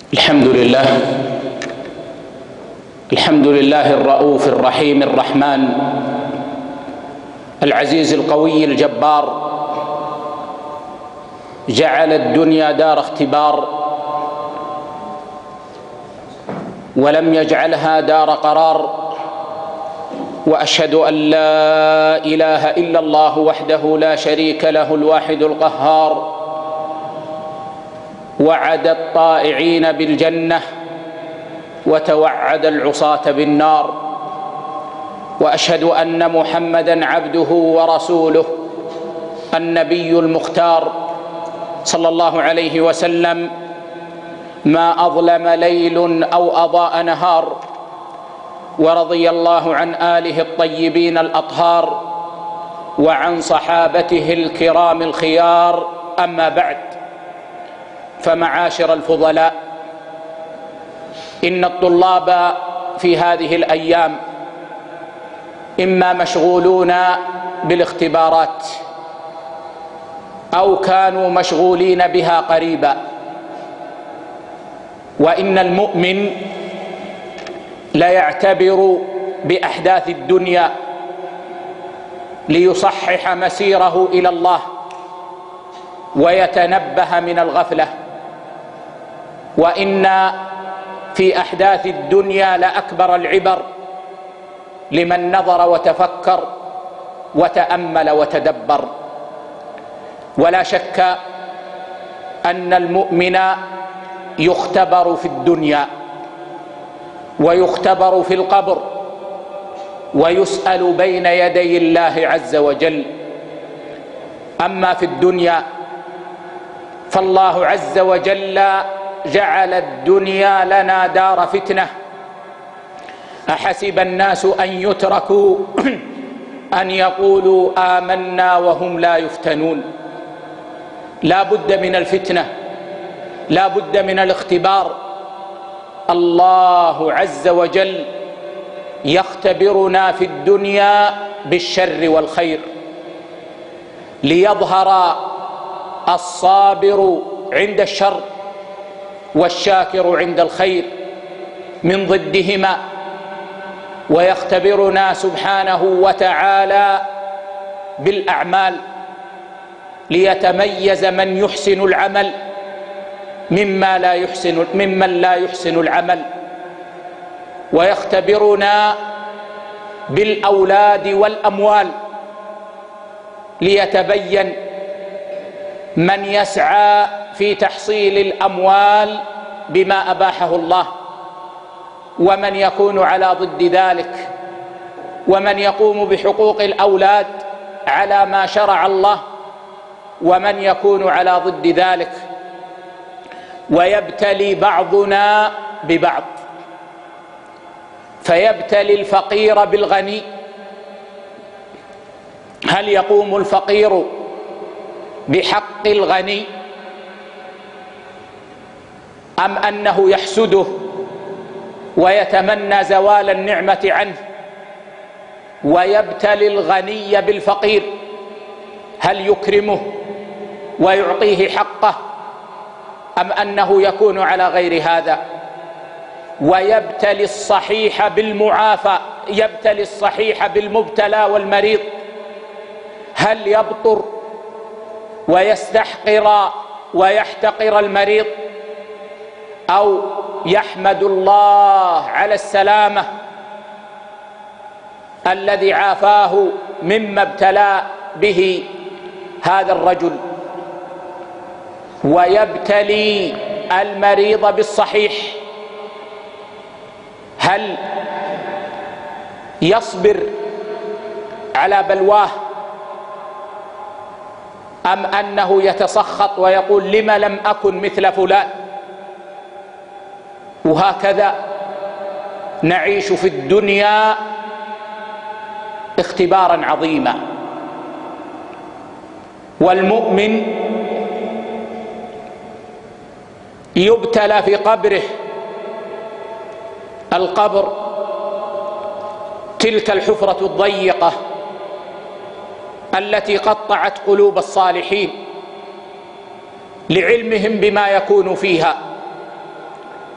الحمد لله الرؤوف الرحيم الرحمن العزيز القوي الجبار. جعل الدنيا دار اختبار ولم يجعلها دار قرار، وأشهد أن لا إله إلا الله وحده لا شريك له الواحد القهار. وعد الطائعين بالجنة وتوعد العصاة بالنار، وأشهد أن محمدًا عبده ورسوله النبي المختار صلى الله عليه وسلم. ما أظلم ليل أو أضاء نهار، ورضي الله عن آله الطيبين الأطهار وعن صحابته الكرام الخيار. أما بعد، فمعاشر الفضلاء، إن الطلاب في هذه الأيام إما مشغولون بالاختبارات أو كانوا مشغولين بها قريبا، وإن المؤمن لا يعتبر بأحداث الدنيا ليصحح مسيره إلى الله ويتنبه من الغفلة. وإن في أحداث الدنيا لأكبر العبر لمن نظر وتفكر وتأمل وتدبر. ولا شك أن المؤمن يختبر في الدنيا ويختبر في القبر ويسأل بين يدي الله عز وجل. أما في الدنيا فالله عز وجل جعل الدنيا لنا دار فتنة. أحسب الناس أن يتركوا أن يقولوا آمنا وهم لا يفتنون. لا بد من الفتنة، لا بد من الاختبار. الله عز وجل يختبرنا في الدنيا بالشر والخير، ليظهر الصابر عند الشر والشاكر عند الخير من ضدهما. ويختبرنا سبحانه وتعالى بالأعمال ليتميز من يحسن العمل ممن لا يحسن العمل. ويختبرنا بالأولاد والأموال ليتبين من يسعى في تحصيل الأموال بما أباحه الله، ومن يكون على ضد ذلك، ومن يقوم بحقوق الأولاد على ما شرع الله، ومن يكون على ضد ذلك. ويبتلي بعضنا ببعض، فيبتلي الفقير بالغني. هل يقوم الفقير بحق الغني أم أنه يحسده ويتمنى زوال النعمة عنه؟ ويبتلي الغني بالفقير، هل يكرمه ويعطيه حقه أم أنه يكون على غير هذا؟ ويبتلي الصحيح بالمعافى، يبتلي الصحيح بالمبتلى والمريض، هل يبطر ويستحقر ويحتقر المريض أو يحمد الله على السلامة الذي عافاه مما ابتلى به هذا الرجل؟ ويبتلي المريض بالصحيح، هل يصبر على بلواه أم أنه يتسخط ويقول لم لم أكن مثل فلان؟ وهكذا نعيش في الدنيا اختبارا عظيما. والمؤمن يبتلى في قبره. القبر تلك الحفرة الضيقة التي قطعت قلوب الصالحين لعلمهم بما يكون فيها،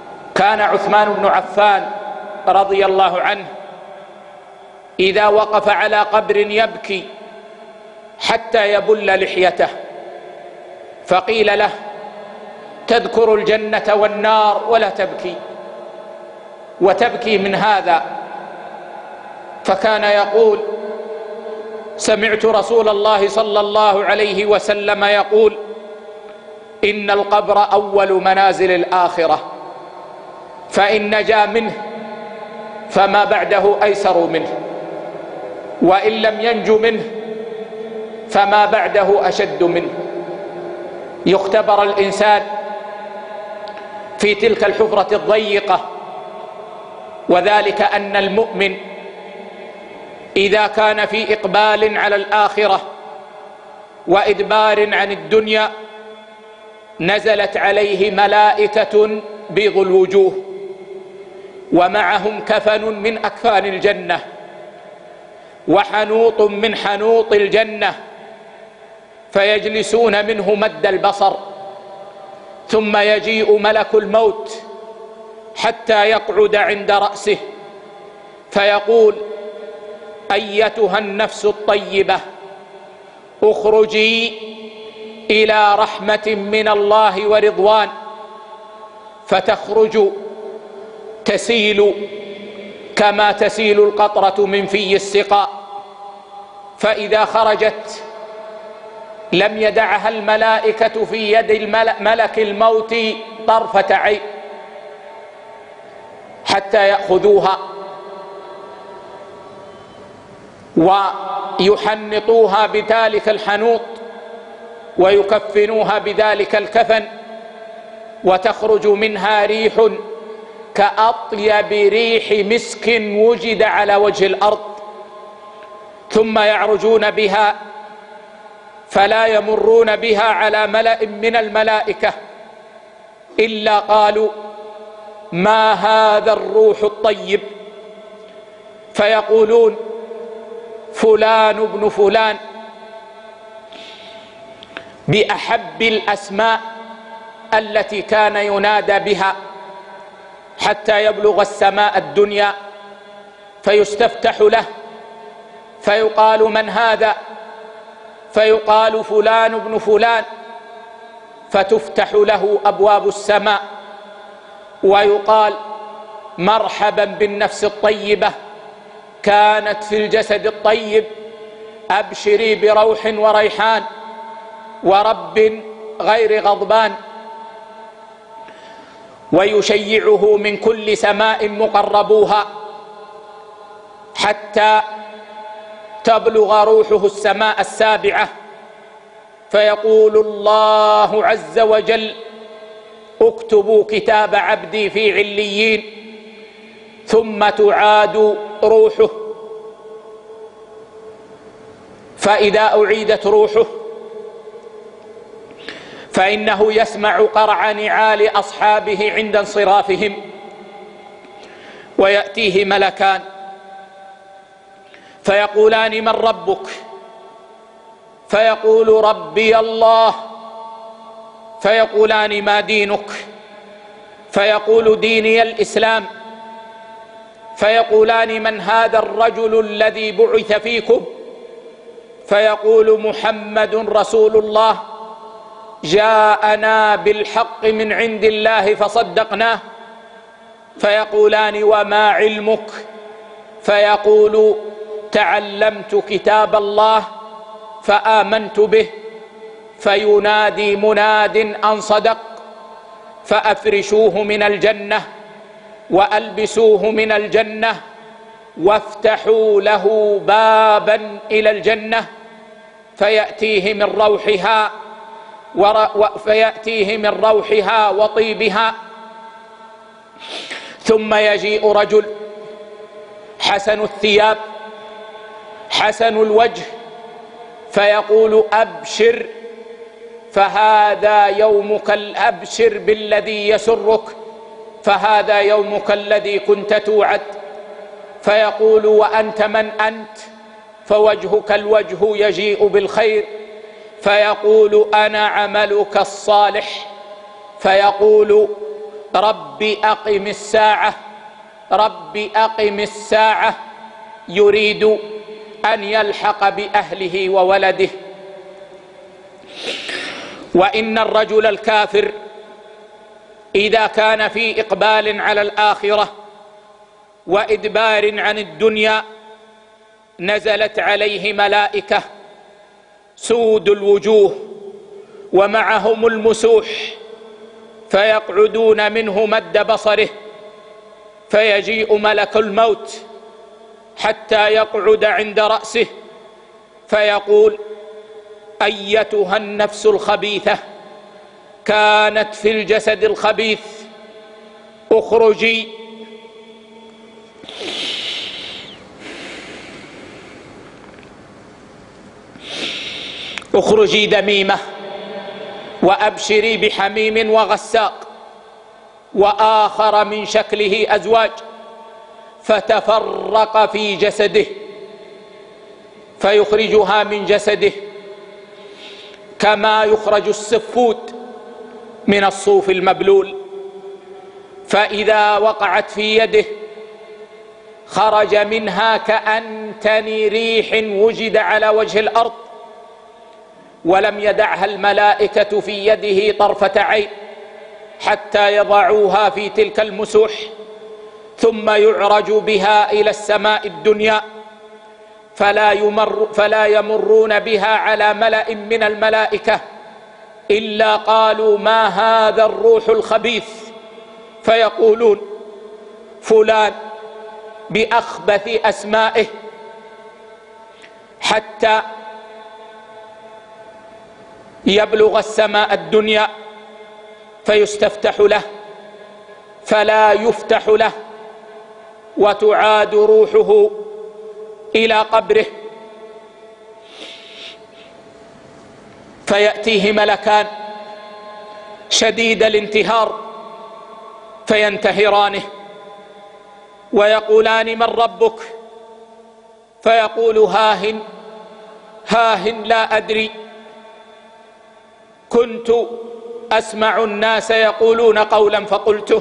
كان عثمان بن عفان رضي الله عنه إذا وقف على قبر يبكي حتى يبل لحيته، فقيل له: تذكر الجنة والنار ولا تبكي، وتبكي من هذا؟ فكان يقول: سمعت رسول الله صلى الله عليه وسلم يقول: إن القبر أول منازل الآخرة، فإن نجا منه فما بعده أيسر منه، وإن لم ينج منه فما بعده أشد منه. يختبر الإنسان في تلك الحفرة الضيقة، وذلك أن المؤمن إذا كان في إقبال على الآخرة وإدبار عن الدنيا نزلت عليه ملائكة بيض الوجوه، ومعهم كفن من أكفان الجنة، وحنوط من حنوط الجنة، فيجلسون منه مد البصر، ثم يجيء ملك الموت حتى يقعد عند رأسه فيقول: أيتها النفس الطيبة، اخرجي إلى رحمة من الله ورضوان. فتخرج تسيل كما تسيل القطرة من في السقاء، فإذا خرجت لم يدعها الملائكة في يد ملك الموت طرفة عين حتى يأخذوها ويحنطوها بذلك الحنوط ويكفنوها بذلك الكفن، وتخرج منها ريح كأطيب ريح مسك وجد على وجه الأرض، ثم يعرجون بها فلا يمرون بها على ملأ من الملائكة إلا قالوا: ما هذا الروح الطيب؟ فيقولون: فلان ابن فلان، بأحب الأسماء التي كان ينادى بها، حتى يبلغ السماء الدنيا فيستفتح له فيقال: من هذا؟ فيقال: فلان ابن فلان، فتفتح له أبواب السماء ويقال: مرحبا بالنفس الطيبة، كانت في الجسد الطيب، أبشري بروح وريحان ورب غير غضبان. ويشيعه من كل سماء مقربوها حتى تبلغ روحه السماء السابعة، فيقول الله عز وجل: اكتبوا كتاب عبدي في عليين، ثم تعاد روحه. فإذا أعيدت روحه فإنه يسمع قرع نعال أصحابه عند انصرافهم، ويأتيه ملكان فيقولان: من ربك؟ فيقول: ربي الله. فيقولان: ما دينك؟ فيقول: ديني الإسلام. فيقولان: من هذا الرجل الذي بعث فيكم؟ فيقول: محمد رسول الله، جاءنا بالحق من عند الله فصدقناه. فيقولان: وما علمك؟ فيقول: تعلمت كتاب الله فآمنت به. فينادي مناد أن صدق، فأفرشوه من الجنة وألبسوه من الجنة وافتحوا له بابا إلى الجنة، فيأتيه من روحها وطيبها. ثم يجيء رجل حسن الثياب حسن الوجه فيقول: أبشر، فهذا يومك، أبشر بالذي يسرك، فهذا يومك الذي كنت توعد. فيقول: وأنت من أنت؟ فوجهك الوجه يجيء بالخير. فيقول: أنا عملك الصالح. فيقول: رب أقم الساعة، رب أقم الساعة، يريد أن يلحق بأهله وولده. وإن الرجل الكافر إذا كان في إقبال على الآخرة وإدبار عن الدنيا نزلت عليه ملائكة سود الوجوه ومعهم المسوح، فيقعدون منه مد بصره، فيجيء ملك الموت حتى يقعد عند رأسه فيقول: أيتها النفس الخبيثة كانت في الجسد الخبيث اخرجي. اخرجي ذميمة وأبشري بحميم وغساق وآخر من شكله أزواج، فتفرق في جسده، فيخرجها من جسده كما يخرج السفود من الصوف المبلول، فإذا وقعت في يده خرج منها كأنتن ريح وجد على وجه الأرض، ولم يدعها الملائكة في يده طرفة عين حتى يضعوها في تلك المسوح، ثم يعرج بها إلى السماء الدنيا، فلا يمرون بها على ملأ من الملائكة إلا قالوا: ما هذا الروح الخبيث؟ فيقولون: فلان، بأخبث أسمائه، حتى يبلغ السماء الدنيا فيستفتح له فلا يفتح له، وتعاد روحه إلى قبره، فيأتيه ملكان شديد الانتهار فينتهرانه ويقولان: من ربك؟ فيقول: هاهن هاهن لا أدري، كنت أسمع الناس يقولون قولا فقلته.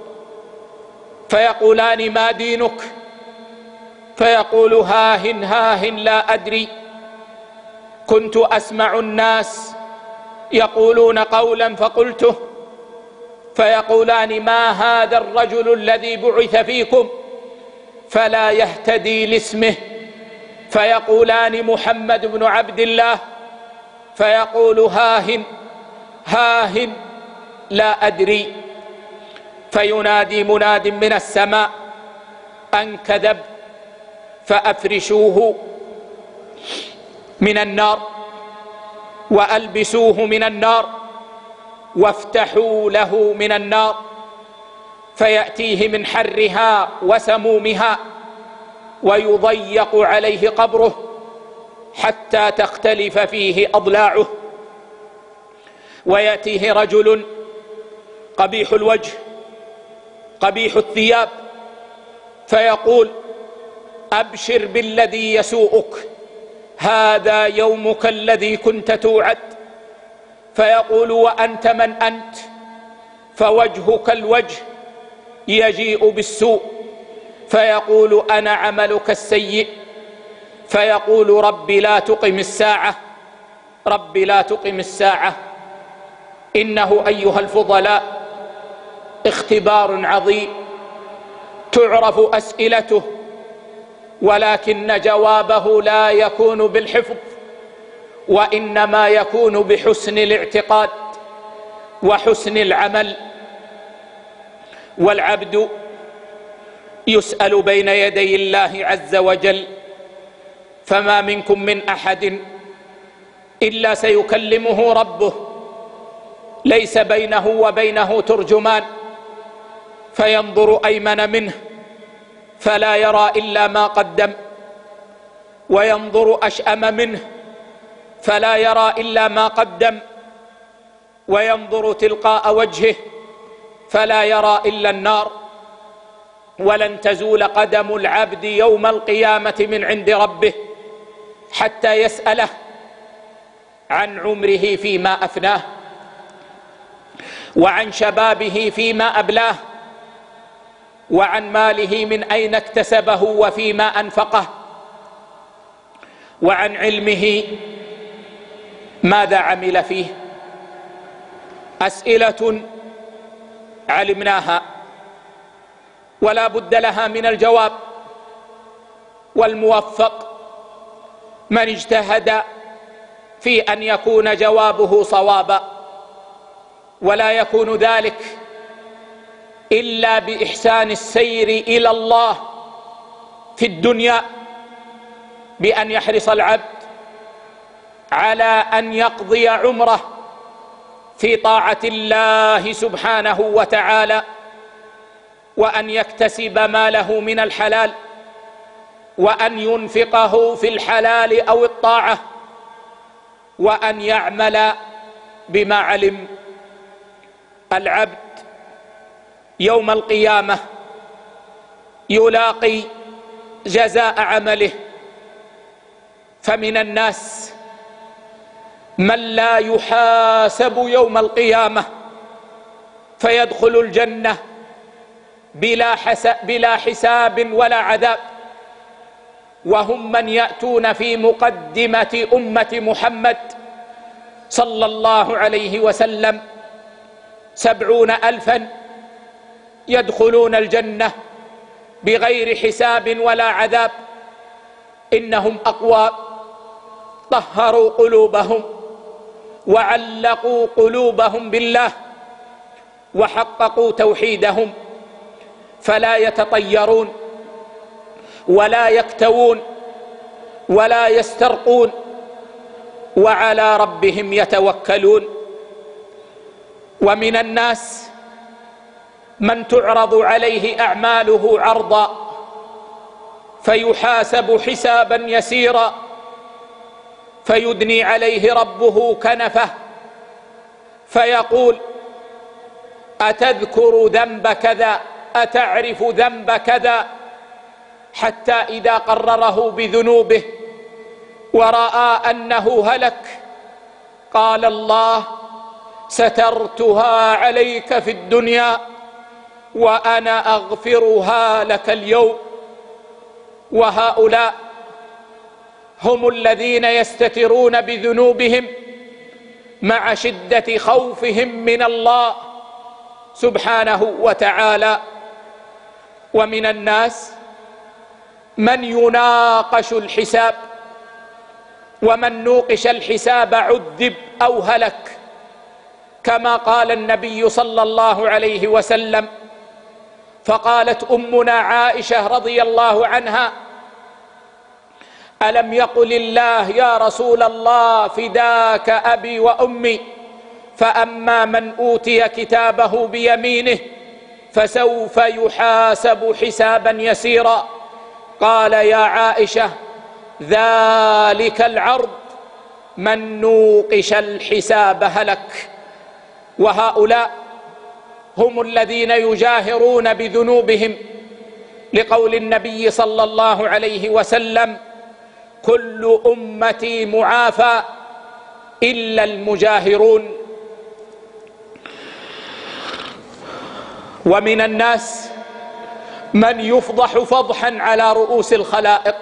فيقولان: ما دينك؟ فيقول: هاهن هاهن لا أدري، كنت أسمع الناس يقولون قولا فقلته. فيقولان: ما هذا الرجل الذي بعث فيكم؟ فلا يهتدي لاسمه. فيقولان: محمد بن عبد الله. فيقول: هاهن هاهن لا أدري. فينادي مناد من السماء أن كذب، فأفرشوه من النار وألبسوه من النار وافتحوا له من النار، فيأتيه من حرها وسمومها ويضيق عليه قبره حتى تختلف فيه أضلاعه. ويأتيه رجل قبيح الوجه قبيح الثياب فيقول: أبشر بالذي يسوءك، هذا يومك الذي كنت توعد. فيقول: وأنت من أنت؟ فوجهك الوجه يجيء بالسوء. فيقول: أنا عملك السيء. فيقول: رب لا تقم الساعة، رب لا تقم الساعة. إنه أيها الفضلاء اختبار عظيم تعرف أسئلته، ولكن جوابه لا يكون بالحفظ، وإنما يكون بحسن الاعتقاد وحسن العمل. والعبد يسأل بين يدي الله عز وجل، فما منكم من أحد إلا سيكلمه ربه، ليس بينه وبينه ترجمان، فينظر أيمن منه فلا يرى إلا ما قدم، وينظر أشأم منه فلا يرى إلا ما قدم، وينظر تلقاء وجهه فلا يرى إلا النار. ولن تزول قدم العبد يوم القيامة من عند ربه حتى يسأله عن عمره فيما أفناه. وعن شبابه فيما أبلاه، وعن ماله من أين اكتسبه وفيما أنفقه، وعن علمه ماذا عمل فيه. أسئلة علمناها ولا بد لها من الجواب، والموفق من اجتهد في أن يكون جوابه صوابا، ولا يكون ذلك إلا بإحسان السير إلى الله في الدنيا، بأن يحرص العبد على أن يقضي عمره في طاعة الله سبحانه وتعالى، وأن يكتسب ماله من الحلال، وأن ينفقه في الحلال أو الطاعة، وأن يعمل بما علم. العبد يوم القيامة يلاقي جزاء عمله، فمن الناس من لا يحاسب يوم القيامة فيدخل الجنة بلا حساب ولا عذاب، وهم من يأتون في مقدمة أمة محمد صلى الله عليه وسلم 70,000 يدخلون الجنة بغير حساب ولا عذاب. إنهم أقوى طهروا قلوبهم وعلقوا قلوبهم بالله وحققوا توحيدهم، فلا يتطيرون ولا يكتوون ولا يسترقون، وعلى ربهم يتوكلون. ومن الناس من تعرض عليه أعماله عرضا فيحاسب حسابا يسيرا، فيدني عليه ربه كنفه فيقول: أتذكر ذنب كذا؟ أتعرف ذنب كذا؟ حتى إذا قرره بذنوبه ورأى أنه هلك قال الله: سترتها عليك في الدنيا وأنا أغفرها لك اليوم. وهؤلاء هم الذين يستترون بذنوبهم مع شدة خوفهم من الله سبحانه وتعالى. ومن الناس من يناقش الحساب، ومن نوقش الحساب عذب أو هلك، كما قال النبي صلى الله عليه وسلم. فقالت أمنا عائشة رضي الله عنها: ألم يقل الله يا رسول الله فداك أبي وأمي، فأما من أوتي كتابه بيمينه فسوف يحاسب حسابا يسيرا. قال: يا عائشة ذلك العرض، من نوقش الحساب هلك. وهؤلاء هم الذين يجاهرون بذنوبهم، لقول النبي صلى الله عليه وسلم: كل أمتي معافى إلا المجاهرون. ومن الناس من يفضح فضحا على رؤوس الخلائق،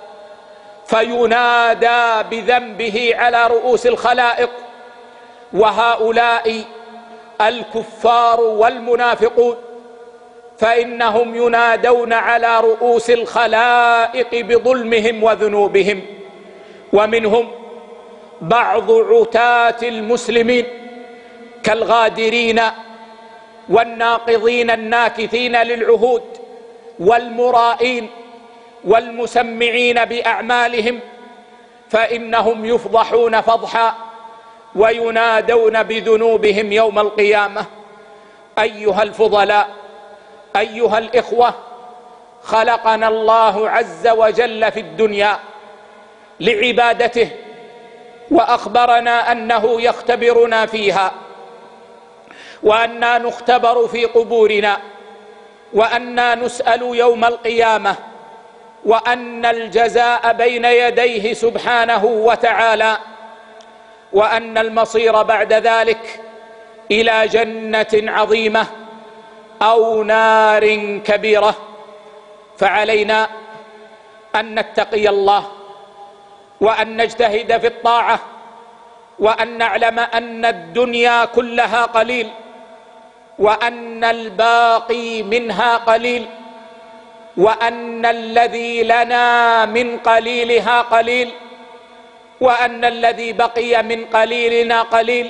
فينادى بذنبه على رؤوس الخلائق، وهؤلاء الكفار والمنافقون، فإنهم ينادون على رؤوس الخلائق بظلمهم وذنوبهم. ومنهم بعض عتاة المسلمين كالغادرين والناقضين الناكثين للعهود والمرائين والمسمعين بأعمالهم، فإنهم يفضحون فضحا وينادون بذنوبهم يوم القيامة. أيها الفضلاء، أيها الإخوة، خلقنا الله عز وجل في الدنيا لعبادته، وأخبرنا أنه يختبرنا فيها، وأننا نختبر في قبورنا، وأننا نسأل يوم القيامة، وأن الجزاء بين يديه سبحانه وتعالى، وأن المصير بعد ذلك إلى جنة عظيمة أو نار كبيرة، فعلينا أن نتقي الله وأن نجتهد في الطاعة، وأن نعلم أن الدنيا كلها قليل، وأن الباقي منها قليل، وأن الذي لنا من قليلها قليل، وأن الذي بقي من قليلنا قليل،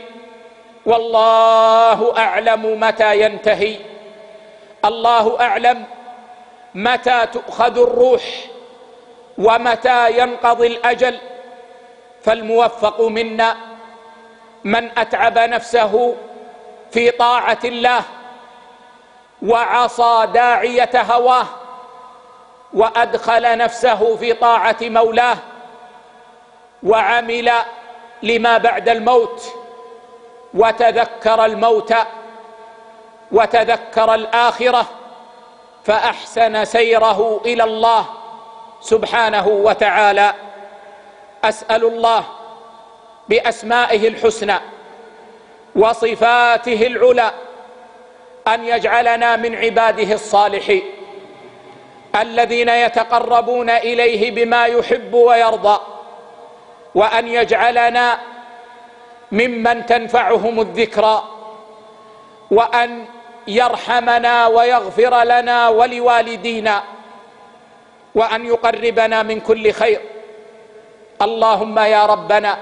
والله أعلم متى ينتهي. الله أعلم متى تؤخذ الروح ومتى ينقضي الأجل، فالموفق منا من أتعب نفسه في طاعة الله وعصى داعية هواه، وأدخل نفسه في طاعة مولاه، وعمل لما بعد الموت، وتذكر الموت وتذكر الآخرة، فأحسن سيره إلى الله سبحانه وتعالى. أسأل الله بأسمائه الحسنى وصفاته العلى أن يجعلنا من عباده الصالحين الذين يتقربون إليه بما يحب ويرضى، وأن يجعلنا ممن تنفعهم الذكرى، وأن يرحمنا ويغفر لنا ولوالدينا، وأن يقربنا من كل خير. اللهم يا ربنا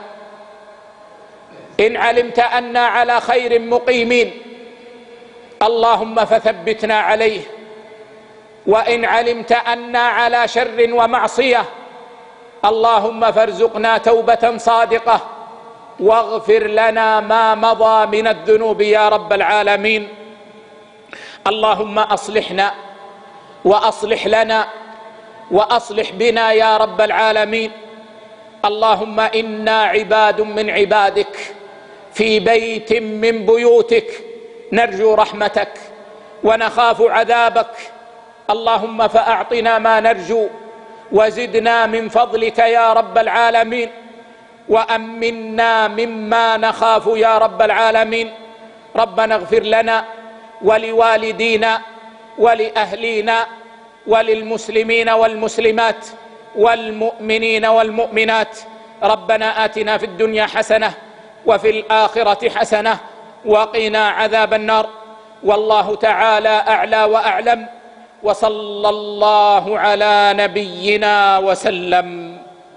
إن علمت أننا على خير مقيمين اللهم فثبتنا عليه، وإن علمت أننا على شر ومعصية اللهم فارزقنا توبة صادقة، واغفر لنا ما مضى من الذنوب يا رب العالمين. اللهم أصلحنا وأصلح لنا وأصلح بنا يا رب العالمين. اللهم إنا عباد من عبادك في بيت من بيوتك، نرجو رحمتك ونخاف عذابك، اللهم فأعطنا ما نرجو وزدنا من فضلك يا رب العالمين، وأمنا مما نخاف يا رب العالمين. ربنا اغفر لنا ولوالدينا ولأهلينا وللمسلمين والمسلمات والمؤمنين والمؤمنات. ربنا آتنا في الدنيا حسنة وفي الآخرة حسنة وقنا عذاب النار. والله تعالى أعلى وأعلم، وصلى الله على نبينا وسلم.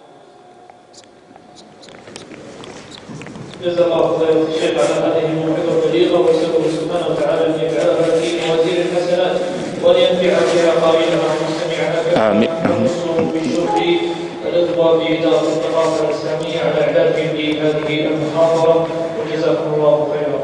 جزا الله خيرا الشيخ على هذه الموعظة البليغة، واسأله سبحانه وتعالى أن يجعلها في موازين الحسنات ولينفع بها قائلها ومستمعها، آمين. ونصره بالشكر الإضواء بإدارة الثقافة الإسلامية على إعدادهم لهذه المحاضرة، وجزاكم الله خيرا.